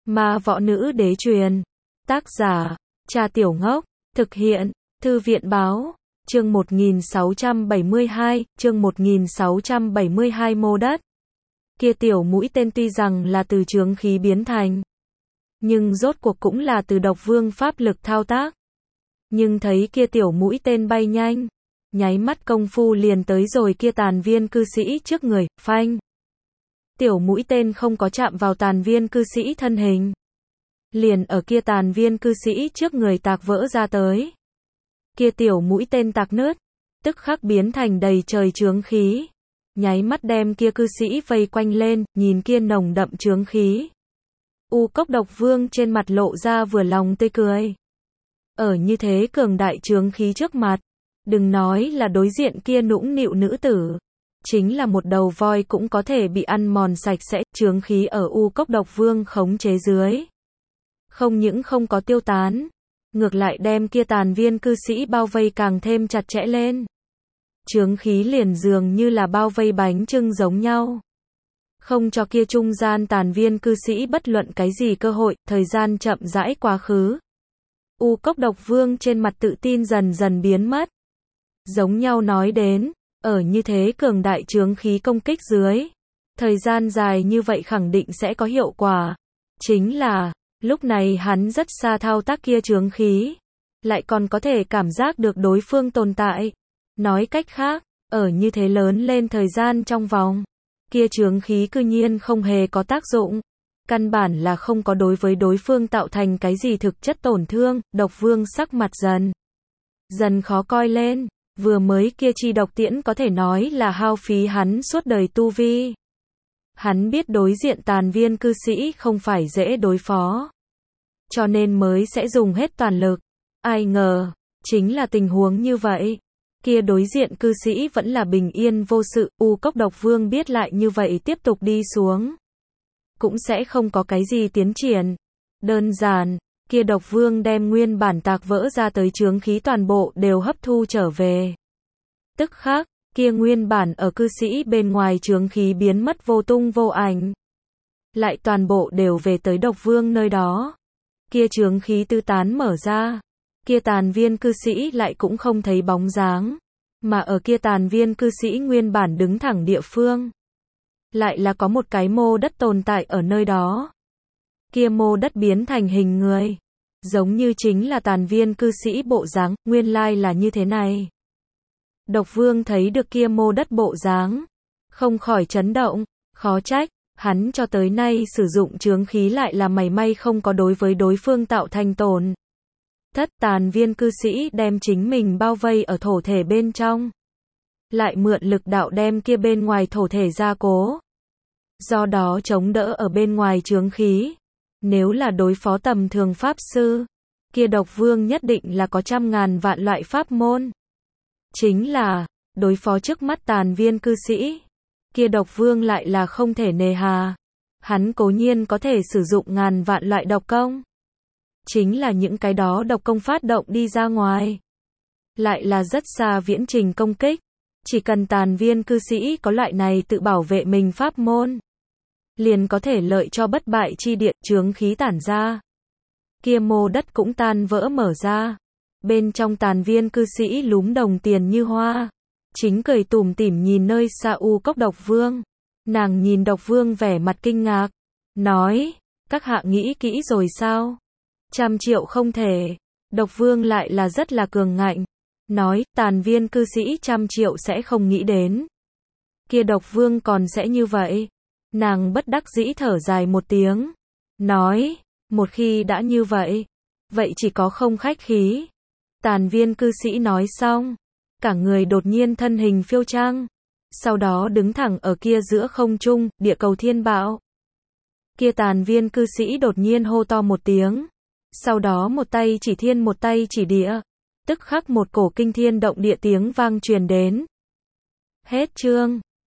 Ma võ nữ đế truyền. Tác giả, Cha Tiểu Ngốc. Thực hiện, Thư viện báo. Chương 1672, chương 1672 mô đất. Kia tiểu mũi tên tuy rằng là từ chướng khí biến thành, nhưng rốt cuộc cũng là từ độc vương pháp lực thao tác. Nhưng thấy kia tiểu mũi tên bay nhanh, nháy mắt công phu liền tới rồi kia tàn viên cư sĩ trước người, phanh. Tiểu mũi tên không có chạm vào tàn viên cư sĩ thân hình, liền ở kia tàn viên cư sĩ trước người tạc vỡ ra tới. Kia tiểu mũi tên tạc nứt, tức khắc biến thành đầy trời chướng khí, nháy mắt đem kia cư sĩ vây quanh lên, nhìn kia nồng đậm chướng khí. U Cốc Độc Vương trên mặt lộ ra vừa lòng tươi cười. Ở như thế cường đại chướng khí trước mặt, đừng nói là đối diện kia nũng nịu nữ tử, chính là một đầu voi cũng có thể bị ăn mòn sạch sẽ. Chướng khí ở U Cốc Độc Vương khống chế dưới, không những không có tiêu tán, ngược lại đem kia tàn viên cư sĩ bao vây càng thêm chặt chẽ lên. Chướng khí liền dường như là bao vây bánh chưng giống nhau, không cho kia trung gian tàn viên cư sĩ bất luận cái gì cơ hội. Thời gian chậm rãi quá khứ, U Cốc Độc Vương trên mặt tự tin dần dần biến mất. Giống nhau nói đến, ở như thế cường đại chướng khí công kích dưới, thời gian dài như vậy khẳng định sẽ có hiệu quả. Chính là, lúc này hắn rất xa thao tác kia chướng khí, lại còn có thể cảm giác được đối phương tồn tại. Nói cách khác, ở như thế lớn lên thời gian trong vòng, kia chướng khí cư nhiên không hề có tác dụng, căn bản là không có đối với đối phương tạo thành cái gì thực chất tổn thương. Độc Vương sắc mặt dần dần khó coi lên, vừa mới kia chi độc tiễn có thể nói là hao phí hắn suốt đời tu vi. Hắn biết đối diện tàn viên cư sĩ không phải dễ đối phó, cho nên mới sẽ dùng hết toàn lực. Ai ngờ, chính là tình huống như vậy, kia đối diện cư sĩ vẫn là bình yên vô sự. U Cốc Độc Vương biết lại như vậy tiếp tục đi xuống, cũng sẽ không có cái gì tiến triển. Đơn giản, kia Độc Vương đem nguyên bản tạc vỡ ra tới chướng khí toàn bộ đều hấp thu trở về. Tức khắc, kia nguyên bản ở cư sĩ bên ngoài chướng khí biến mất vô tung vô ảnh, lại toàn bộ đều về tới Độc Vương nơi đó. Kia chướng khí tứ tán mở ra, kia tàn viên cư sĩ lại cũng không thấy bóng dáng, mà ở kia tàn viên cư sĩ nguyên bản đứng thẳng địa phương, lại là có một cái mô đất tồn tại ở nơi đó. Kia mô đất biến thành hình người, giống như chính là tàn viên cư sĩ bộ dáng. Nguyên lai là như thế này. Độc Vương thấy được kia mô đất bộ dáng, không khỏi chấn động. Khó trách, hắn cho tới nay sử dụng chướng khí lại là mảy may không có đối với đối phương tạo thành tổn thất. Tàn viên cư sĩ đem chính mình bao vây ở thổ thể bên trong, lại mượn lực đạo đem kia bên ngoài thổ thể gia cố, do đó chống đỡ ở bên ngoài chướng khí. Nếu là đối phó tầm thường pháp sư, kia Độc Vương nhất định là có trăm ngàn vạn loại pháp môn. Chính là, đối phó trước mắt tàn viên cư sĩ, kia Độc Vương lại là không thể nề hà. Hắn cố nhiên có thể sử dụng ngàn vạn loại độc công, chính là những cái đó độc công phát động đi ra ngoài, lại là rất xa viễn trình công kích. Chỉ cần tàn viên cư sĩ có loại này tự bảo vệ mình pháp môn, liền có thể lợi cho bất bại chi địa. Chướng khí tản ra, kia mô đất cũng tan vỡ mở ra. Bên trong tàn viên cư sĩ lúm đồng tiền như hoa, chính cười tủm tỉm nhìn nơi xa U Cốc Độc Vương. Nàng nhìn Độc Vương vẻ mặt kinh ngạc, nói, các hạ nghĩ kỹ rồi sao? 100 triệu không thể. Độc Vương lại là rất là cường ngạnh, nói, tàn viên cư sĩ 100 triệu sẽ không nghĩ đến. Kia Độc Vương còn sẽ như vậy. Nàng bất đắc dĩ thở dài một tiếng, nói, một khi đã như vậy, vậy chỉ có không khách khí. Tàn viên cư sĩ nói xong, cả người đột nhiên thân hình phiêu chang, sau đó đứng thẳng ở kia giữa không trung. Địa cầu thiên bạo. Kia tàn viên cư sĩ đột nhiên hô to một tiếng, sau đó một tay chỉ thiên một tay chỉ địa, tức khắc một cổ kinh thiên động địa tiếng vang truyền đến. Hết chương.